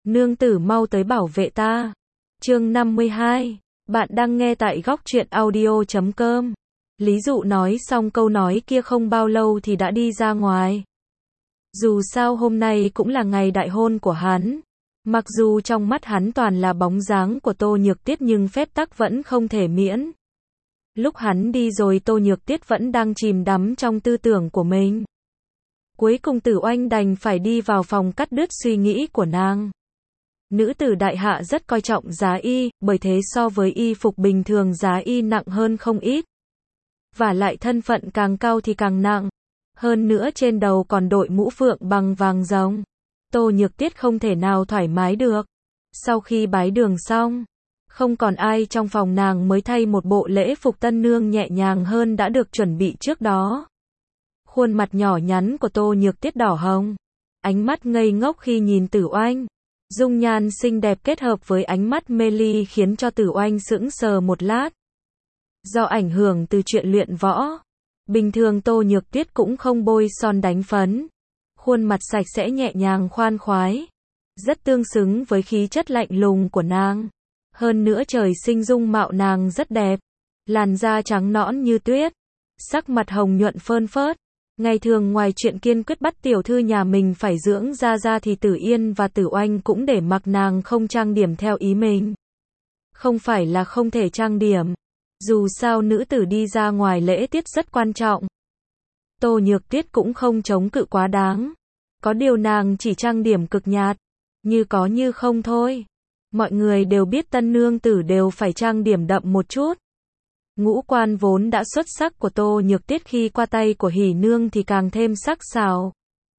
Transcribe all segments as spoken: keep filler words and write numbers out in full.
Nương tử mau tới bảo vệ ta. Chương năm mươi hai. Bạn đang nghe tại góc truyện audio chấm com. Lý Dụ nói xong câu nói kia không bao lâu thì đã đi ra ngoài. Dù sao hôm nay cũng là ngày đại hôn của hắn. Mặc dù trong mắt hắn toàn là bóng dáng của Tô Nhược Tiết nhưng phép tắc vẫn không thể miễn. Lúc hắn đi rồi Tô Nhược Tiết vẫn đang chìm đắm trong tư tưởng của mình. Cuối cùng Tử Oanh đành phải đi vào phòng cắt đứt suy nghĩ của nàng. Nữ tử đại hạ rất coi trọng giá y, bởi thế so với y phục bình thường giá y nặng hơn không ít. Và lại thân phận càng cao thì càng nặng. Hơn nữa trên đầu còn đội mũ phượng bằng vàng rồng. Tô Nhược Tiết không thể nào thoải mái được. Sau khi bái đường xong, không còn ai trong phòng nàng mới thay một bộ lễ phục tân nương nhẹ nhàng hơn đã được chuẩn bị trước đó. Khuôn mặt nhỏ nhắn của Tô Nhược Tiết đỏ hồng. Ánh mắt ngây ngốc khi nhìn Tử Oanh. Dung nhan xinh đẹp kết hợp với ánh mắt mê ly khiến cho Tử Oanh sững sờ một lát. Do ảnh hưởng từ chuyện luyện võ, bình thường Tô Nhược Tiết cũng không bôi son đánh phấn. Khuôn mặt sạch sẽ nhẹ nhàng khoan khoái, rất tương xứng với khí chất lạnh lùng của nàng. Hơn nữa trời sinh dung mạo nàng rất đẹp, làn da trắng nõn như tuyết, sắc mặt hồng nhuận phơn phớt. Ngày thường ngoài chuyện kiên quyết bắt tiểu thư nhà mình phải dưỡng da da thì Tử Yên và Tử Oanh cũng để mặc nàng không trang điểm theo ý mình. Không phải là không thể trang điểm, dù sao nữ tử đi ra ngoài lễ tiết rất quan trọng. Tô Nhược Tiết cũng không chống cự quá đáng. Có điều nàng chỉ trang điểm cực nhạt, như có như không thôi. Mọi người đều biết tân nương tử đều phải trang điểm đậm một chút. Ngũ quan vốn đã xuất sắc của Tô Nhược Tiết khi qua tay của Hỉ Nương thì càng thêm sắc sảo.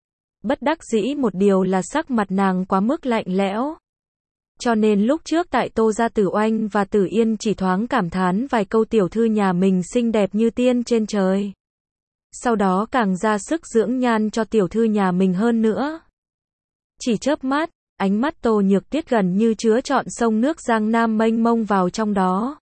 Bất đắc dĩ một điều là sắc mặt nàng quá mức lạnh lẽo. Cho nên lúc trước tại Tô gia Tử Oanh và Tử Yên chỉ thoáng cảm thán vài câu tiểu thư nhà mình xinh đẹp như tiên trên trời. Sau đó càng ra sức dưỡng nhan cho tiểu thư nhà mình hơn nữa. Chỉ chớp mắt, ánh mắt Tô Nhược Tiết gần như chứa trọn sông nước Giang Nam mênh mông vào trong đó.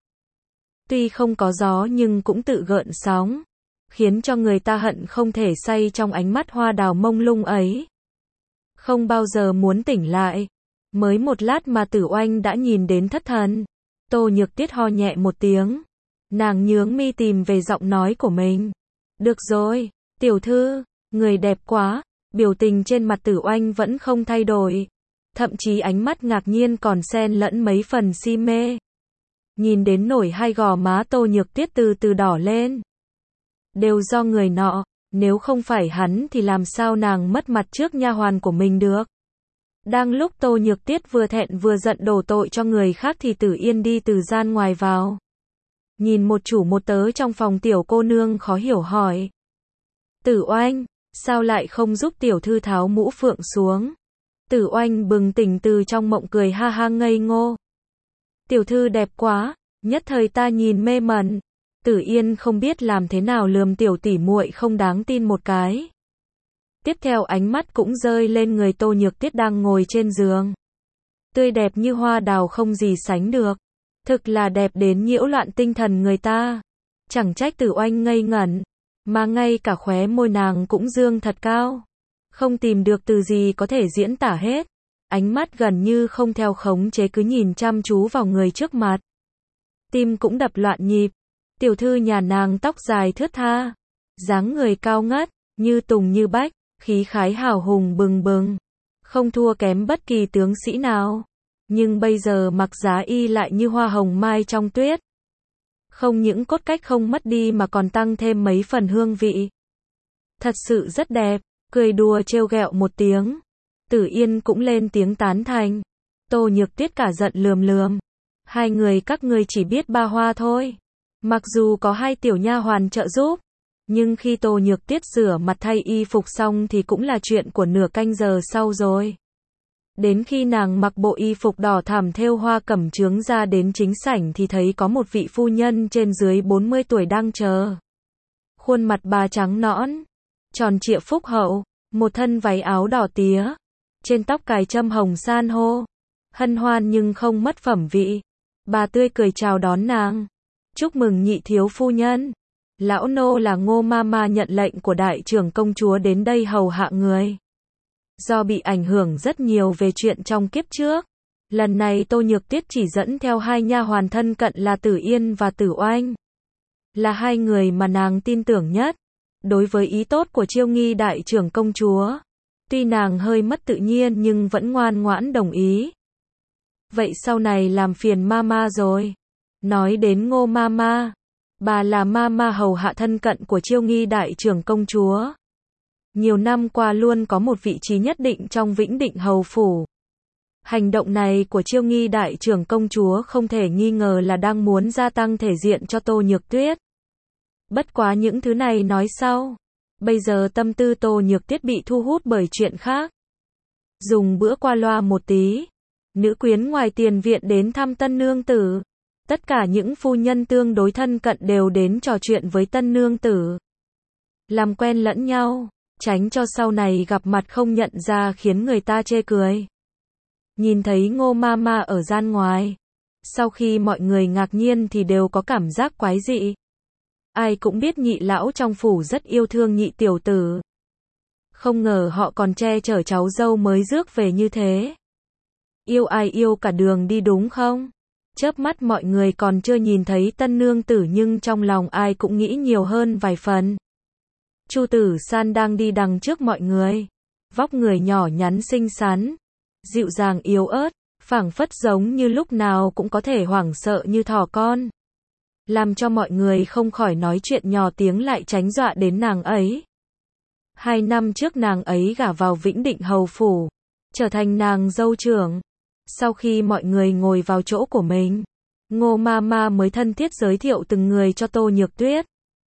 Tuy không có gió nhưng cũng tự gợn sóng, khiến cho người ta hận không thể say trong ánh mắt hoa đào mông lung ấy. Không bao giờ muốn tỉnh lại. Mới một lát mà Tử Oanh đã nhìn đến thất thần. Tô Nhược Tiết ho nhẹ một tiếng. Nàng nhướng mi tìm về giọng nói của mình. Được rồi, tiểu thư, người đẹp quá. Biểu tình trên mặt Tử Oanh vẫn không thay đổi. Thậm chí ánh mắt ngạc nhiên còn xen lẫn mấy phần si mê. Nhìn đến nổi hai gò má Tô Nhược Tiết từ từ đỏ lên. Đều do người nọ, nếu không phải hắn thì làm sao nàng mất mặt trước nha hoàn của mình được. Đang lúc Tô Nhược Tiết vừa thẹn vừa giận đổ tội cho người khác thì Tử Yên đi từ gian ngoài vào. Nhìn một chủ một tớ trong phòng tiểu cô nương khó hiểu hỏi. Tử Oanh, sao lại không giúp tiểu thư tháo mũ phượng xuống? Tử Oanh bừng tỉnh từ trong mộng cười ha ha ngây ngô. Tiểu thư đẹp quá, nhất thời ta nhìn mê mẩn. Tử Yên không biết làm thế nào lườm tiểu tỷ muội không đáng tin một cái. Tiếp theo ánh mắt cũng rơi lên người Tô Nhược Tiết đang ngồi trên giường. Tươi đẹp như hoa đào không gì sánh được. Thực là đẹp đến nhiễu loạn tinh thần người ta. Chẳng trách Tử Oanh ngây ngẩn, mà ngay cả khóe môi nàng cũng dương thật cao. Không tìm được từ gì có thể diễn tả hết. Ánh mắt gần như không theo khống chế cứ nhìn chăm chú vào người trước mặt. Tim cũng đập loạn nhịp. Tiểu thư nhà nàng tóc dài thướt tha, dáng người cao ngất, như tùng như bách, khí khái hào hùng bừng bừng, không thua kém bất kỳ tướng sĩ nào. Nhưng bây giờ mặc giá y lại như hoa hồng mai trong tuyết. Không những cốt cách không mất đi mà còn tăng thêm mấy phần hương vị. Thật sự rất đẹp, cười đùa trêu ghẹo một tiếng. Tử Yên cũng lên tiếng tán thành. Tô Nhược Tiết cả giận lườm lườm. Hai người các ngươi chỉ biết ba hoa thôi. Mặc dù có hai tiểu nha hoàn trợ giúp, nhưng khi Tô Nhược Tiết rửa mặt thay y phục xong thì cũng là chuyện của nửa canh giờ sau rồi. Đến khi nàng mặc bộ y phục đỏ thẳm thêu hoa cẩm chướng ra đến chính sảnh thì thấy có một vị phu nhân trên dưới bốn mươi tuổi đang chờ. Khuôn mặt bà trắng nõn, tròn trịa phúc hậu, một thân váy áo đỏ tía, trên tóc cài trâm hồng san hô, hân hoan nhưng không mất phẩm vị. Bà tươi cười chào đón nàng. Chúc mừng nhị thiếu phu nhân. Lão nô là Ngô Mama nhận lệnh của đại trưởng công chúa đến đây hầu hạ người. Do bị ảnh hưởng rất nhiều về chuyện trong kiếp trước, lần này Tô Nhược Tuyết chỉ dẫn theo hai nha hoàn thân cận là Tử Yên và Tử Oanh. Là hai người mà nàng tin tưởng nhất. Đối với ý tốt của Chiêu Nghi đại trưởng công chúa, tuy nàng hơi mất tự nhiên nhưng vẫn ngoan ngoãn đồng ý. Vậy sau này làm phiền mama rồi. Nói đến Ngô mama, bà là mama hầu hạ thân cận của Chiêu Nghi đại trưởng công chúa. Nhiều năm qua luôn có một vị trí nhất định trong Vĩnh Định hầu phủ. Hành động này của Chiêu Nghi đại trưởng công chúa không thể nghi ngờ là đang muốn gia tăng thể diện cho Tô Nhược Tuyết. Bất quá những thứ này nói sau. Bây giờ tâm tư Tô Nhược Tuyết bị thu hút bởi chuyện khác. Dùng bữa qua loa một tí. Nữ quyến ngoài tiền viện đến thăm tân nương tử. Tất cả những phu nhân tương đối thân cận đều đến trò chuyện với tân nương tử. Làm quen lẫn nhau, tránh cho sau này gặp mặt không nhận ra khiến người ta chê cười. Nhìn thấy Ngô Mama ở gian ngoài. Sau khi mọi người ngạc nhiên thì đều có cảm giác quái dị. Ai cũng biết nhị lão trong phủ rất yêu thương nhị tiểu tử. Không ngờ họ còn che chở cháu dâu mới rước về như thế. Yêu ai yêu cả đường đi đúng không? Chớp mắt mọi người còn chưa nhìn thấy tân nương tử nhưng trong lòng ai cũng nghĩ nhiều hơn vài phần. Chu Tử San đang đi đằng trước mọi người. Vóc người nhỏ nhắn xinh xắn, dịu dàng yếu ớt, phảng phất giống như lúc nào cũng có thể hoảng sợ như thỏ con. Làm cho mọi người không khỏi nói chuyện nhỏ tiếng lại tránh dọa đến nàng ấy. Hai năm trước nàng ấy gả vào Vĩnh Định hầu phủ, trở thành nàng dâu trưởng. Sau khi mọi người ngồi vào chỗ của mình, Ngô Mama mới thân thiết giới thiệu từng người cho Tô Nhược Tuyết.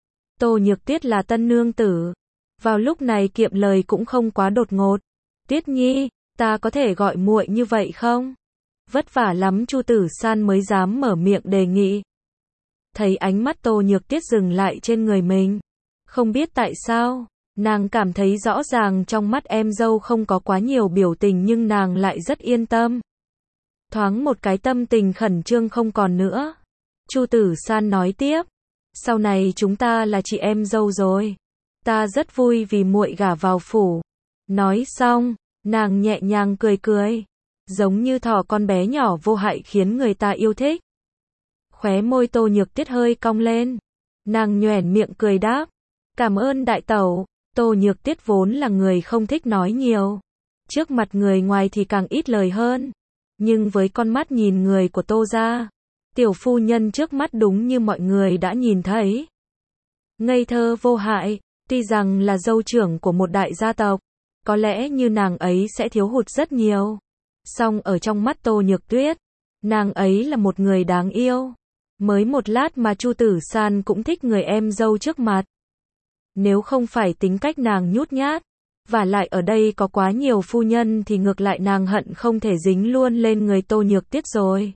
Tô Nhược Tuyết là tân nương tử. Vào lúc này kiệm lời cũng không quá đột ngột. Tuyết Nhi, ta có thể gọi muội như vậy không? Vất vả lắm Chu Tử San mới dám mở miệng đề nghị. Thấy ánh mắt Tô Nhược Tuyết dừng lại trên người mình. Không biết tại sao, nàng cảm thấy rõ ràng trong mắt em dâu không có quá nhiều biểu tình nhưng nàng lại rất yên tâm. Thoáng một cái tâm tình khẩn trương không còn nữa. Chu Tử San nói tiếp. Sau này chúng ta là chị em dâu rồi. Ta rất vui vì muội gả vào phủ. Nói xong, nàng nhẹ nhàng cười cười. Giống như thỏ con bé nhỏ vô hại khiến người ta yêu thích. Khóe môi Tô Nhược Tuyết hơi cong lên. Nàng nhoẻn miệng cười đáp. Cảm ơn đại tẩu. Tô Nhược Tuyết vốn là người không thích nói nhiều. Trước mặt người ngoài thì càng ít lời hơn. Nhưng với con mắt nhìn người của Tô gia, tiểu phu nhân trước mắt đúng như mọi người đã nhìn thấy. Ngây thơ vô hại, tuy rằng là dâu trưởng của một đại gia tộc, có lẽ như nàng ấy sẽ thiếu hụt rất nhiều. Song ở trong mắt Tô Nhược Tuyết, nàng ấy là một người đáng yêu. Mới một lát mà Chu Tử San cũng thích người em dâu trước mặt. Nếu không phải tính cách nàng nhút nhát, và lại ở đây có quá nhiều phu nhân thì ngược lại nàng hận không thể dính luôn lên người Tô Nhược Tuyết rồi.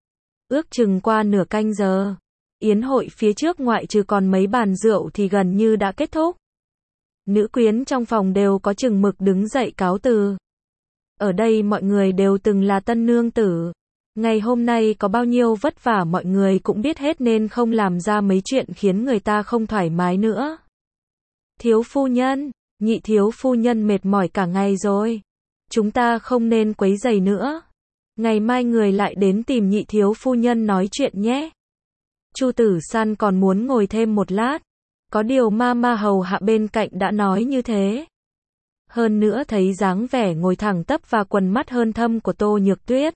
Ước chừng qua nửa canh giờ, yến hội phía trước ngoại trừ còn mấy bàn rượu thì gần như đã kết thúc. Nữ quyến trong phòng đều có chừng mực đứng dậy cáo từ. Ở đây mọi người đều từng là tân nương tử. Ngày hôm nay có bao nhiêu vất vả mọi người cũng biết hết nên không làm ra mấy chuyện khiến người ta không thoải mái nữa. Thiếu phu nhân, nhị thiếu phu nhân mệt mỏi cả ngày rồi. Chúng ta không nên quấy rầy nữa. Ngày mai người lại đến tìm nhị thiếu phu nhân nói chuyện nhé. Chu Tử San còn muốn ngồi thêm một lát. Có điều Mama hầu hạ bên cạnh đã nói như thế. Hơn nữa thấy dáng vẻ ngồi thẳng tắp và quần mắt hơn thâm của Tô Nhược Tuyết.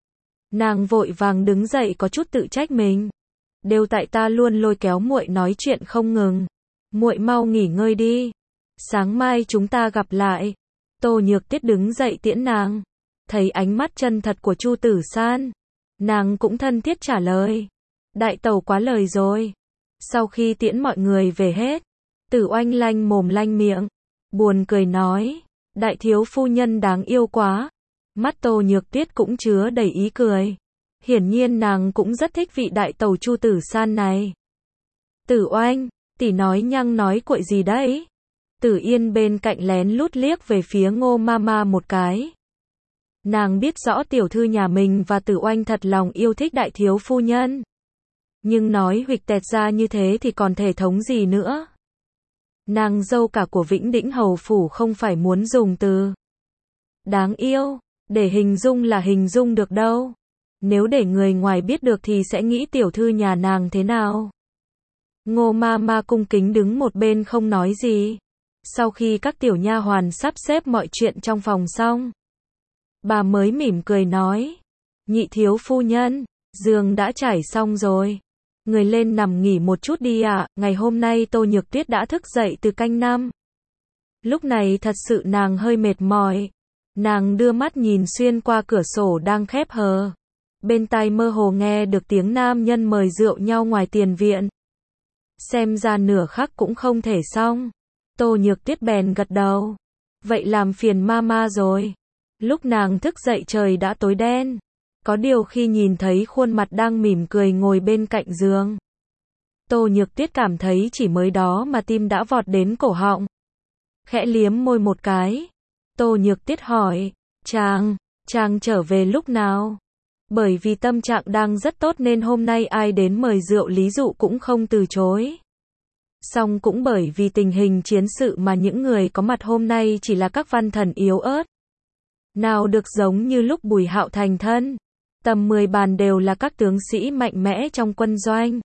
Nàng vội vàng đứng dậy có chút tự trách mình. Đều tại ta luôn lôi kéo muội nói chuyện không ngừng. Muội mau nghỉ ngơi đi. Sáng mai chúng ta gặp lại. Tô Nhược Tuyết đứng dậy tiễn nàng. Thấy ánh mắt chân thật của Chu Tử San, nàng cũng thân thiết trả lời. Đại tẩu quá lời rồi. Sau khi tiễn mọi người về hết, Tử Oanh lanh mồm lanh miệng, buồn cười nói, đại thiếu phu nhân đáng yêu quá. Mắt Tô Nhược Tuyết cũng chứa đầy ý cười. Hiển nhiên nàng cũng rất thích vị đại tẩu Chu Tử San này. Tử Oanh, tỷ nói nhăng nói cuội gì đấy? Tử Yên bên cạnh lén lút liếc về phía Ngô Mama một cái. Nàng biết rõ tiểu thư nhà mình và Tử Oanh thật lòng yêu thích đại thiếu phu nhân. Nhưng nói huỵch tẹt ra như thế thì còn thể thống gì nữa. Nàng dâu cả của Vĩnh Định hầu phủ không phải muốn dùng từ Đáng yêu, để hình dung là hình dung được đâu. Nếu để người ngoài biết được thì sẽ nghĩ tiểu thư nhà nàng thế nào. Ngô ma ma cung kính đứng một bên không nói gì. Sau khi các tiểu nha hoàn sắp xếp mọi chuyện trong phòng xong, bà mới mỉm cười nói, nhị thiếu phu nhân, giường đã trải xong rồi. Người lên nằm nghỉ một chút đi ạ, à. Ngày hôm nay Tô Nhược Tuyết đã thức dậy từ canh năm. Lúc này thật sự nàng hơi mệt mỏi. Nàng đưa mắt nhìn xuyên qua cửa sổ đang khép hờ. Bên tai mơ hồ nghe được tiếng nam nhân mời rượu nhau ngoài tiền viện. Xem ra nửa khắc cũng không thể xong. Tô Nhược Tuyết bèn gật đầu. Vậy làm phiền mama rồi. Lúc nàng thức dậy trời đã tối đen. Có điều khi nhìn thấy khuôn mặt đang mỉm cười ngồi bên cạnh giường, Tô Nhược Tuyết cảm thấy chỉ mới đó mà tim đã vọt đến cổ họng. Khẽ liếm môi một cái. Tô Nhược Tuyết hỏi, chàng, chàng trở về lúc nào? Bởi vì tâm trạng đang rất tốt nên hôm nay ai đến mời rượu Lý Dụ cũng không từ chối. Song cũng bởi vì tình hình chiến sự mà những người có mặt hôm nay chỉ là các văn thần yếu ớt. Nào được giống như lúc Bùi Hạo thành thân. Tầm mười bàn đều là các tướng sĩ mạnh mẽ trong quân doanh.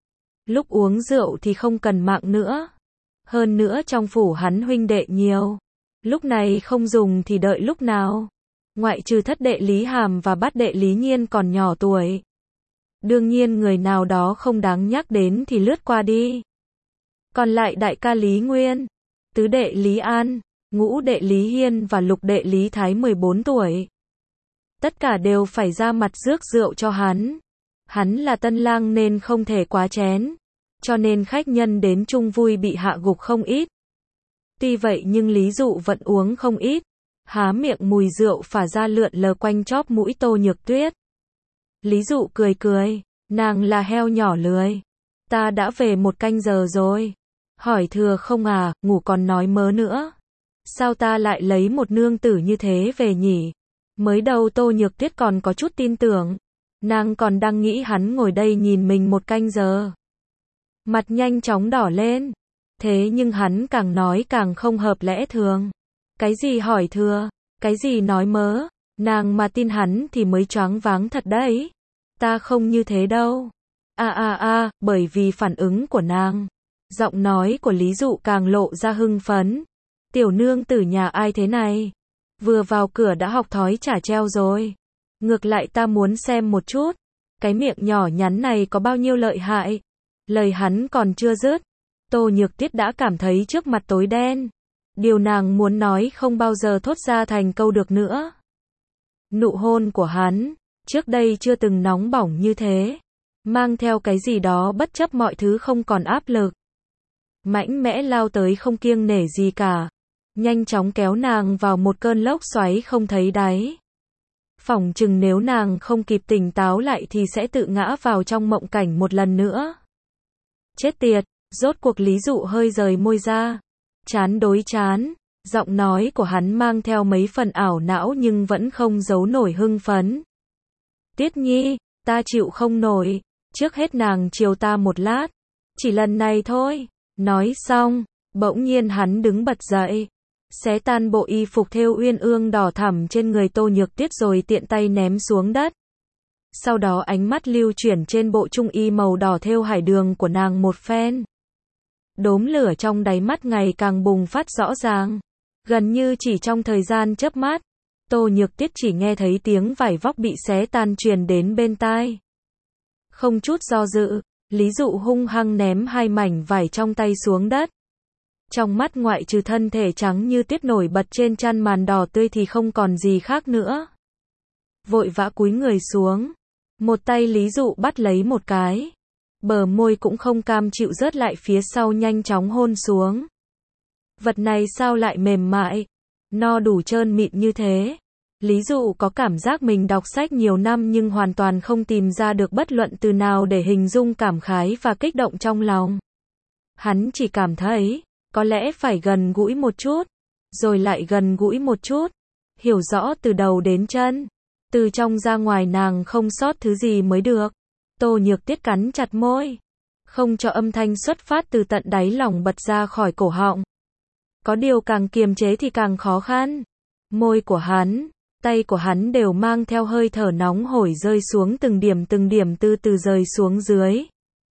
Lúc uống rượu thì không cần mạng nữa. Hơn nữa trong phủ hắn huynh đệ nhiều. Lúc này không dùng thì đợi lúc nào. Ngoại trừ thất đệ Lý Hàm và bát đệ Lý Nhiên còn nhỏ tuổi. Đương nhiên người nào đó không đáng nhắc đến thì lướt qua đi. Còn lại đại ca Lý Nguyên, tứ đệ Lý An, ngũ đệ Lý Hiên và lục đệ Lý Thái mười bốn tuổi. Tất cả đều phải ra mặt rước rượu cho hắn. Hắn là tân lang nên không thể quá chén. Cho nên khách nhân đến chung vui bị hạ gục không ít. Tuy vậy nhưng Lý Dụ vẫn uống không ít. Há miệng mùi rượu phả ra lượn lờ quanh chóp mũi Tô Nhược Tuyết. Lý Dụ cười cười, nàng là heo nhỏ lười. Ta đã về một canh giờ rồi. Hỏi thừa không à, ngủ còn nói mớ nữa. Sao ta lại lấy một nương tử như thế về nhỉ? Mới đầu Tô Nhược Tuyết còn có chút tin tưởng. Nàng còn đang nghĩ hắn ngồi đây nhìn mình một canh giờ. Mặt nhanh chóng đỏ lên. Thế nhưng hắn càng nói càng không hợp lẽ thường. Cái gì hỏi thừa, cái gì nói mớ, nàng mà tin hắn thì mới choáng váng thật đấy. Ta không như thế đâu. A a a, bởi vì phản ứng của nàng. Giọng nói của Lý Dụ càng lộ ra hưng phấn. Tiểu nương tử nhà ai thế này? Vừa vào cửa đã học thói trả treo rồi. Ngược lại ta muốn xem một chút. Cái miệng nhỏ nhắn này có bao nhiêu lợi hại. Lời hắn còn chưa dứt. Tô Nhược Tuyết đã cảm thấy trước mặt tối đen. Điều nàng muốn nói không bao giờ thốt ra thành câu được nữa. Nụ hôn của hắn, trước đây chưa từng nóng bỏng như thế. Mang theo cái gì đó bất chấp mọi thứ không còn áp lực. Mãnh mẽ lao tới không kiêng nể gì cả. Nhanh chóng kéo nàng vào một cơn lốc xoáy không thấy đáy. Phỏng chừng nếu nàng không kịp tỉnh táo lại thì sẽ tự ngã vào trong mộng cảnh một lần nữa. Chết tiệt, rốt cuộc Lý Dụ hơi rời môi ra. Chán đối chán, giọng nói của hắn mang theo mấy phần ảo não nhưng vẫn không giấu nổi hưng phấn. Tuyết Nhi, ta chịu không nổi, trước hết nàng chiều ta một lát, chỉ lần này thôi. Nói xong, bỗng nhiên hắn đứng bật dậy, xé tan bộ y phục thêu uyên ương đỏ thẳm trên người Tô Nhược Tuyết rồi tiện tay ném xuống đất. Sau đó ánh mắt lưu chuyển trên bộ trung y màu đỏ thêu hải đường của nàng một phen. Đốm lửa trong đáy mắt ngày càng bùng phát rõ ràng. Gần như chỉ trong thời gian chớp mắt, Tô Nhược Tuyết chỉ nghe thấy tiếng vải vóc bị xé tan truyền đến bên tai. Không chút do dự, Lý Dụ hung hăng ném hai mảnh vải trong tay xuống đất. Trong mắt ngoại trừ thân thể trắng như tuyết nổi bật trên chăn màn đỏ tươi thì không còn gì khác nữa. Vội vã cúi người xuống. Một tay Lý Dụ bắt lấy một cái. Bờ môi cũng không cam chịu rớt lại phía sau nhanh chóng hôn xuống. Vật này sao lại mềm mại, no đủ trơn mịn như thế. Lý Dụ có cảm giác mình đọc sách nhiều năm nhưng hoàn toàn không tìm ra được bất luận từ nào để hình dung cảm khái và kích động trong lòng. Hắn chỉ cảm thấy, có lẽ phải gần gũi một chút, rồi lại gần gũi một chút, hiểu rõ từ đầu đến chân, từ trong ra ngoài nàng không sót thứ gì mới được. Tô Nhược Tuyết cắn chặt môi, không cho âm thanh xuất phát từ tận đáy lòng bật ra khỏi cổ họng. Có điều càng kiềm chế thì càng khó khăn. Môi của hắn, tay của hắn đều mang theo hơi thở nóng hổi rơi xuống từng điểm từng điểm từ từ rơi xuống dưới.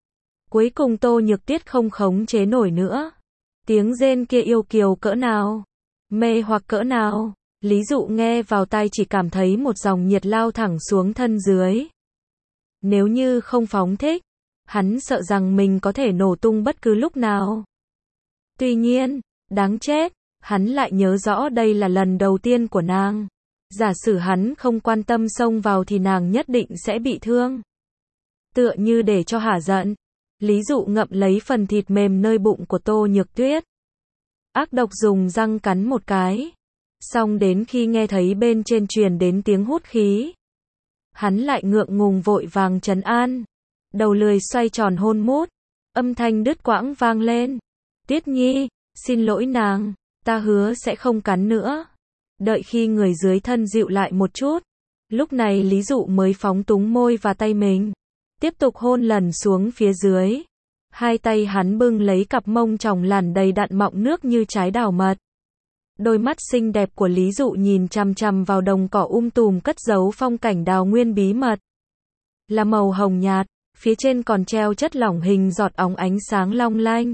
Cuối cùng Tô Nhược Tiết không khống chế nổi nữa. Tiếng rên kia yêu kiều cỡ nào, mê hoặc cỡ nào, Lý Dụ nghe vào tai chỉ cảm thấy một dòng nhiệt lao thẳng xuống thân dưới. Nếu như không phóng thích, hắn sợ rằng mình có thể nổ tung bất cứ lúc nào. Tuy nhiên, đáng chết, hắn lại nhớ rõ đây là lần đầu tiên của nàng. Giả sử hắn không quan tâm xông vào thì nàng nhất định sẽ bị thương. Tựa như để cho hả giận, Lý Dụ ngậm lấy phần thịt mềm nơi bụng của Tô Nhược Tuyết. Ác độc dùng răng cắn một cái. Xong đến khi nghe thấy bên trên truyền đến tiếng hút khí, hắn lại ngượng ngùng vội vàng trấn an. Đầu lười xoay tròn hôn mút. Âm thanh đứt quãng vang lên. Tiết Nhi, xin lỗi nàng, ta hứa sẽ không cắn nữa. Đợi khi người dưới thân dịu lại một chút, lúc này Lý Dụ mới phóng túng môi và tay mình, tiếp tục hôn lần xuống phía dưới. Hai tay hắn bưng lấy cặp mông tròng làn đầy đặn mọng nước như trái đào mật. Đôi mắt xinh đẹp của Lý Dụ nhìn chằm chằm vào đồng cỏ um tùm cất giấu phong cảnh đào nguyên bí mật. Là màu hồng nhạt, phía trên còn treo chất lỏng hình giọt óng ánh sáng long lanh.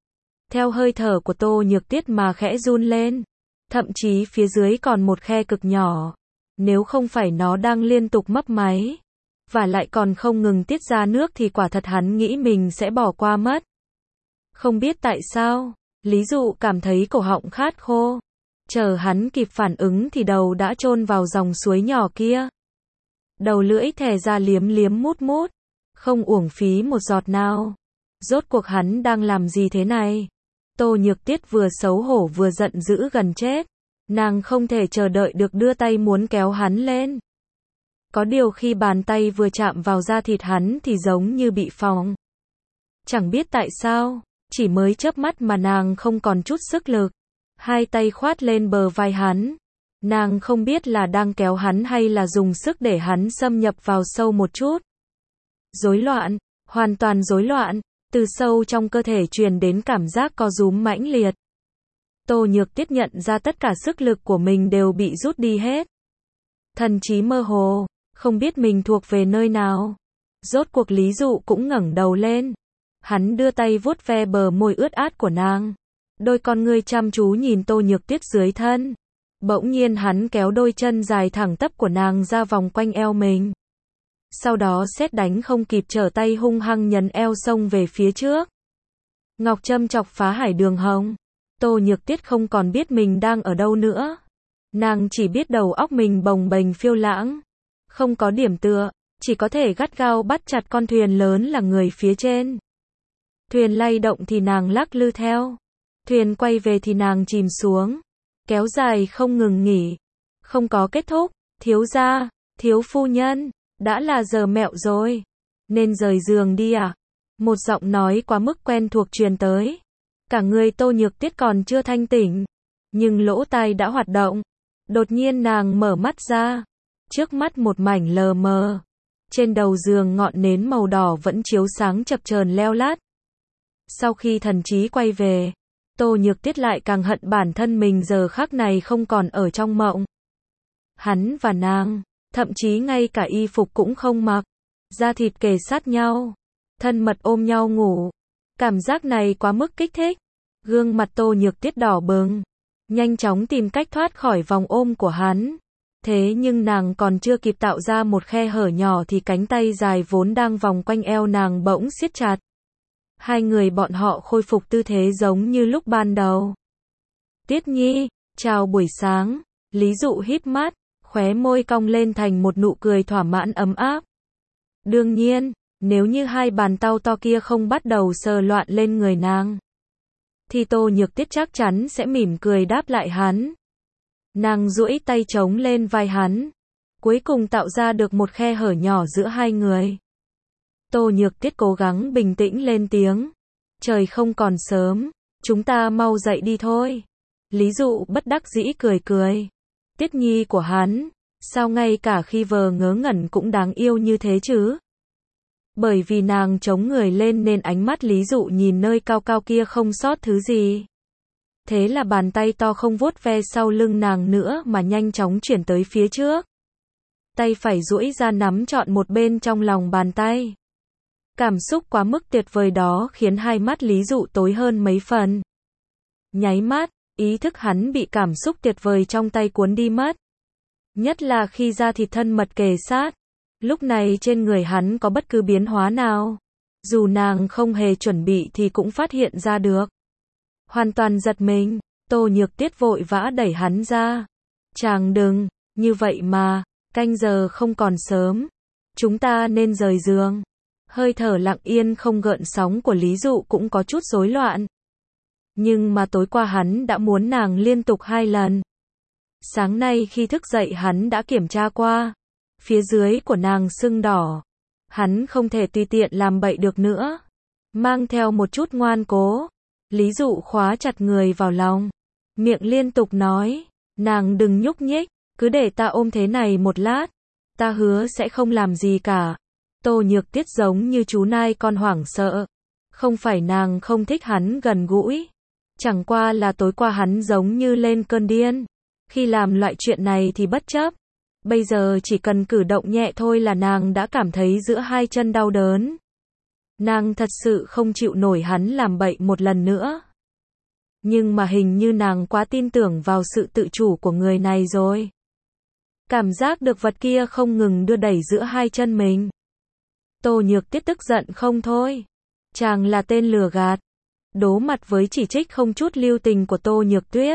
Theo hơi thở của Tô Nhược Tiết mà khẽ run lên. Thậm chí phía dưới còn một khe cực nhỏ. Nếu không phải nó đang liên tục mấp máy, và lại còn không ngừng tiết ra nước thì quả thật hắn nghĩ mình sẽ bỏ qua mất. Không biết tại sao, Lý Dụ cảm thấy cổ họng khát khô. Chờ hắn kịp phản ứng thì đầu đã chôn vào dòng suối nhỏ kia. Đầu lưỡi thè ra liếm liếm mút mút. Không uổng phí một giọt nào. Rốt cuộc hắn đang làm gì thế này? Tô Nhược Tiết vừa xấu hổ vừa giận dữ gần chết. Nàng không thể chờ đợi được đưa tay muốn kéo hắn lên. Có điều khi bàn tay vừa chạm vào da thịt hắn thì giống như bị phóng. Chẳng biết tại sao, chỉ mới chớp mắt mà nàng không còn chút sức lực. Hai tay khoát lên bờ vai hắn. Nàng không biết là đang kéo hắn hay là dùng sức để hắn xâm nhập vào sâu một chút. Rối loạn, hoàn toàn rối loạn, từ sâu trong cơ thể truyền đến cảm giác co rúm mãnh liệt. Tô Nhược Tiết nhận ra tất cả sức lực của mình đều bị rút đi hết. Thần trí mơ hồ, không biết mình thuộc về nơi nào. Rốt cuộc Lý Dụ cũng ngẩng đầu lên. Hắn đưa tay vuốt ve bờ môi ướt át của nàng. Đôi con ngươi chăm chú nhìn Tô Nhược Tiết dưới thân. Bỗng nhiên hắn kéo đôi chân dài thẳng tắp của nàng ra vòng quanh eo mình. Sau đó sét đánh không kịp trở tay hung hăng nhấn eo xông về phía trước. Ngọc châm chọc phá hải đường hồng. Tô Nhược Tiết không còn biết mình đang ở đâu nữa. Nàng chỉ biết đầu óc mình bồng bềnh phiêu lãng. Không có điểm tựa, chỉ có thể gắt gao bắt chặt con thuyền lớn là người phía trên. Thuyền lay động thì nàng lắc lư theo. Thuyền quay về thì nàng chìm xuống. Kéo dài không ngừng nghỉ. Không có kết thúc. Thiếu gia, thiếu phu nhân, đã là giờ mẹo rồi. Nên rời giường đi à? Một giọng nói quá mức quen thuộc truyền tới. Cả người Tô Nhược Tiết còn chưa thanh tỉnh. Nhưng lỗ tai đã hoạt động. Đột nhiên nàng mở mắt ra. Trước mắt một mảnh lờ mờ. Trên đầu giường ngọn nến màu đỏ vẫn chiếu sáng chập chờn leo lát. Sau khi thần trí quay về, Tô Nhược Tiết lại càng hận bản thân mình giờ khắc này không còn ở trong mộng. Hắn và nàng, thậm chí ngay cả y phục cũng không mặc. Da thịt kề sát nhau. Thân mật ôm nhau ngủ. Cảm giác này quá mức kích thích. Gương mặt Tô Nhược Tiết đỏ bừng. Nhanh chóng tìm cách thoát khỏi vòng ôm của hắn. Thế nhưng nàng còn chưa kịp tạo ra một khe hở nhỏ thì cánh tay dài vốn đang vòng quanh eo nàng bỗng siết chặt. Hai người bọn họ khôi phục tư thế giống như lúc ban đầu. Tiết Nhi, chào buổi sáng. Lý Dụ híp mắt, khóe môi cong lên thành một nụ cười thỏa mãn ấm áp. Đương nhiên, nếu như hai bàn tay to kia không bắt đầu sờ loạn lên người nàng, thì Tô Nhược Tiết chắc chắn sẽ mỉm cười đáp lại hắn. Nàng duỗi tay chống lên vai hắn, cuối cùng tạo ra được một khe hở nhỏ giữa hai người. Tô Nhược Tiết cố gắng bình tĩnh lên tiếng. Trời không còn sớm, chúng ta mau dậy đi thôi. Lý Dụ bất đắc dĩ cười cười. Tiết Nhi của hắn, sao ngay cả khi vờ ngớ ngẩn cũng đáng yêu như thế chứ? Bởi vì nàng chống người lên nên ánh mắt Lý Dụ nhìn nơi cao cao kia không sót thứ gì. Thế là bàn tay to không vuốt ve sau lưng nàng nữa mà nhanh chóng chuyển tới phía trước. Tay phải duỗi ra nắm trọn một bên trong lòng bàn tay. Cảm xúc quá mức tuyệt vời đó khiến hai mắt Lý Dụ tối hơn mấy phần. Nháy mắt, ý thức hắn bị cảm xúc tuyệt vời trong tay cuốn đi mất. Nhất là khi da thịt thân mật kề sát. Lúc này trên người hắn có bất cứ biến hóa nào. Dù nàng không hề chuẩn bị thì cũng phát hiện ra được. Hoàn toàn giật mình, Tô Nhược Tiết vội vã đẩy hắn ra. Chàng đừng, như vậy mà, canh giờ không còn sớm. Chúng ta nên rời giường. Hơi thở lặng yên không gợn sóng của Lý Dụ cũng có chút rối loạn. Nhưng mà tối qua hắn đã muốn nàng liên tục hai lần. Sáng nay khi thức dậy hắn đã kiểm tra qua. Phía dưới của nàng sưng đỏ. Hắn không thể tùy tiện làm bậy được nữa. Mang theo một chút ngoan cố. Lý Dụ khóa chặt người vào lòng. Miệng liên tục nói. Nàng đừng nhúc nhích. Cứ để ta ôm thế này một lát. Ta hứa sẽ không làm gì cả. Tô Nhược Tiết giống như chú nai con hoảng sợ. Không phải nàng không thích hắn gần gũi. Chẳng qua là tối qua hắn giống như lên cơn điên. Khi làm loại chuyện này thì bất chấp. Bây giờ chỉ cần cử động nhẹ thôi là nàng đã cảm thấy giữa hai chân đau đớn. Nàng thật sự không chịu nổi hắn làm bậy một lần nữa. Nhưng mà hình như nàng quá tin tưởng vào sự tự chủ của người này rồi. Cảm giác được vật kia không ngừng đưa đẩy giữa hai chân mình. Tô Nhược Tiết tức giận không thôi. Chàng là tên lừa gạt. Đố mặt với chỉ trích không chút lưu tình của Tô Nhược Tuyết.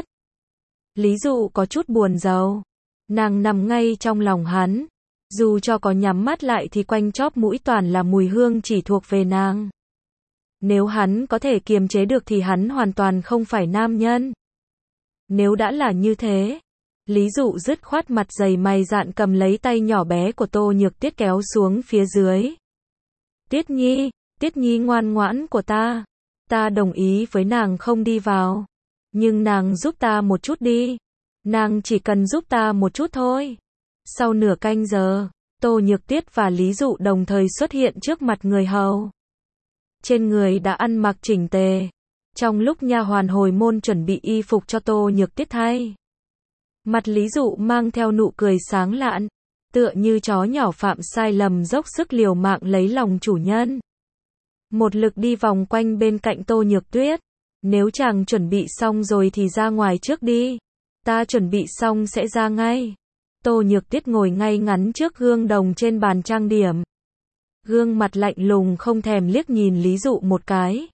Lý Dụ có chút buồn rầu. Nàng nằm ngay trong lòng hắn. Dù cho có nhắm mắt lại thì quanh chóp mũi toàn là mùi hương chỉ thuộc về nàng. Nếu hắn có thể kiềm chế được thì hắn hoàn toàn không phải nam nhân. Nếu đã là như thế, Lý Dụ dứt khoát mặt dày mày dạn cầm lấy tay nhỏ bé của Tô Nhược Tiết kéo xuống phía dưới. Tiết Nhi, Tiết Nhi ngoan ngoãn của ta. Ta đồng ý với nàng không đi vào. Nhưng nàng giúp ta một chút đi. Nàng chỉ cần giúp ta một chút thôi. Sau nửa canh giờ, Tô Nhược Tiết và Lý Dụ đồng thời xuất hiện trước mặt người hầu. Trên người đã ăn mặc chỉnh tề. Trong lúc nha hoàn hồi môn chuẩn bị y phục cho Tô Nhược Tiết thay. Mặt Lý Dụ mang theo nụ cười sáng lạn. Tựa như chó nhỏ phạm sai lầm dốc sức liều mạng lấy lòng chủ nhân. Một lực đi vòng quanh bên cạnh Tô Nhược Tuyết. Nếu chàng chuẩn bị xong rồi thì ra ngoài trước đi. Ta chuẩn bị xong sẽ ra ngay. Tô Nhược Tiết ngồi ngay ngắn trước gương đồng trên bàn trang điểm. Gương mặt lạnh lùng không thèm liếc nhìn Lý Dụ một cái.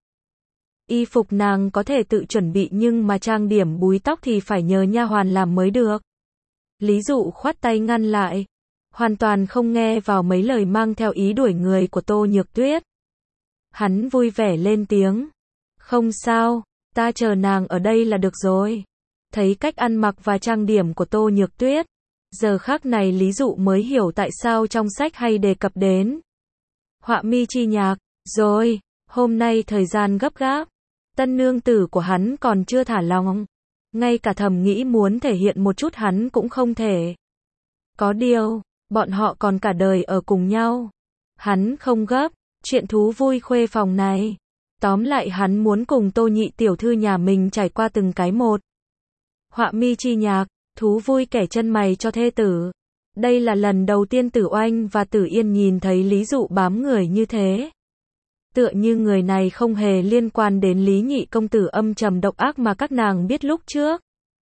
Y phục nàng có thể tự chuẩn bị nhưng mà trang điểm búi tóc thì phải nhờ nha hoàn làm mới được. Lý Dụ khoát tay ngăn lại. Hoàn toàn không nghe vào mấy lời mang theo ý đuổi người của Tô Nhược Tuyết. Hắn vui vẻ lên tiếng. Không sao, ta chờ nàng ở đây là được rồi. Thấy cách ăn mặc và trang điểm của Tô Nhược Tuyết. Giờ khác này Lý Dụ mới hiểu tại sao trong sách hay đề cập đến họa mi chi nhạc. Rồi, hôm nay thời gian gấp gáp. Tân nương tử của hắn còn chưa thả lòng. Ngay cả thầm nghĩ muốn thể hiện một chút hắn cũng không thể. Có điều, bọn họ còn cả đời ở cùng nhau. Hắn không gấp, chuyện thú vui khuê phòng này. Tóm lại hắn muốn cùng Tô nhị tiểu thư nhà mình trải qua từng cái một. Họa mi chi nhạc, thú vui kẻ chân mày cho thê tử. Đây là lần đầu tiên Tử Oanh và Tử Yên nhìn thấy Lý Dụ bám người như thế. Tựa như người này không hề liên quan đến Lý nhị công tử âm trầm độc ác mà các nàng biết lúc trước.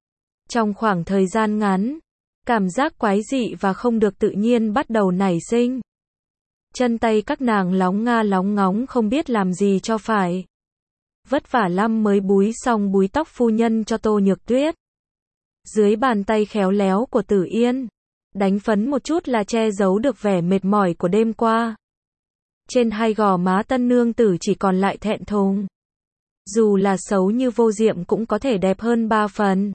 Trong khoảng thời gian ngắn, cảm giác quái dị và không được tự nhiên bắt đầu nảy sinh. Chân tay các nàng lóng nga lóng ngóng không biết làm gì cho phải. Vất vả lắm mới búi xong búi tóc phu nhân cho Tô Nhược Tuyết. Dưới bàn tay khéo léo của Tử Yên, đánh phấn một chút là che giấu được vẻ mệt mỏi của đêm qua. Trên hai gò má tân nương tử chỉ còn lại thẹn thùng. Dù là xấu như vô diệm cũng có thể đẹp hơn ba phần.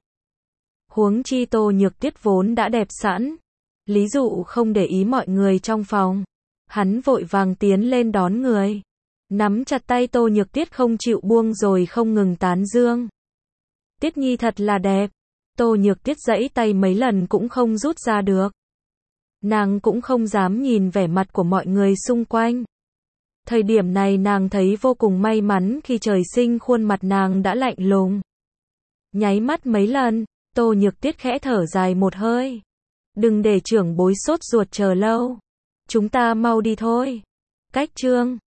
Huống chi Tô Nhược Tuyết vốn đã đẹp sẵn. Lý Dụ không để ý mọi người trong phòng. Hắn vội vàng tiến lên đón người. Nắm chặt tay Tô Nhược Tuyết không chịu buông rồi không ngừng tán dương. Tiết Nhi thật là đẹp. Tô Nhược Tuyết giãy tay mấy lần cũng không rút ra được. Nàng cũng không dám nhìn vẻ mặt của mọi người xung quanh. Thời điểm này nàng thấy vô cùng may mắn khi trời sinh khuôn mặt nàng đã lạnh lùng. Nháy mắt mấy lần, Tô Nhược Tuyết khẽ thở dài một hơi. Đừng để trưởng bối sốt ruột chờ lâu. Chúng ta mau đi thôi. Cách chương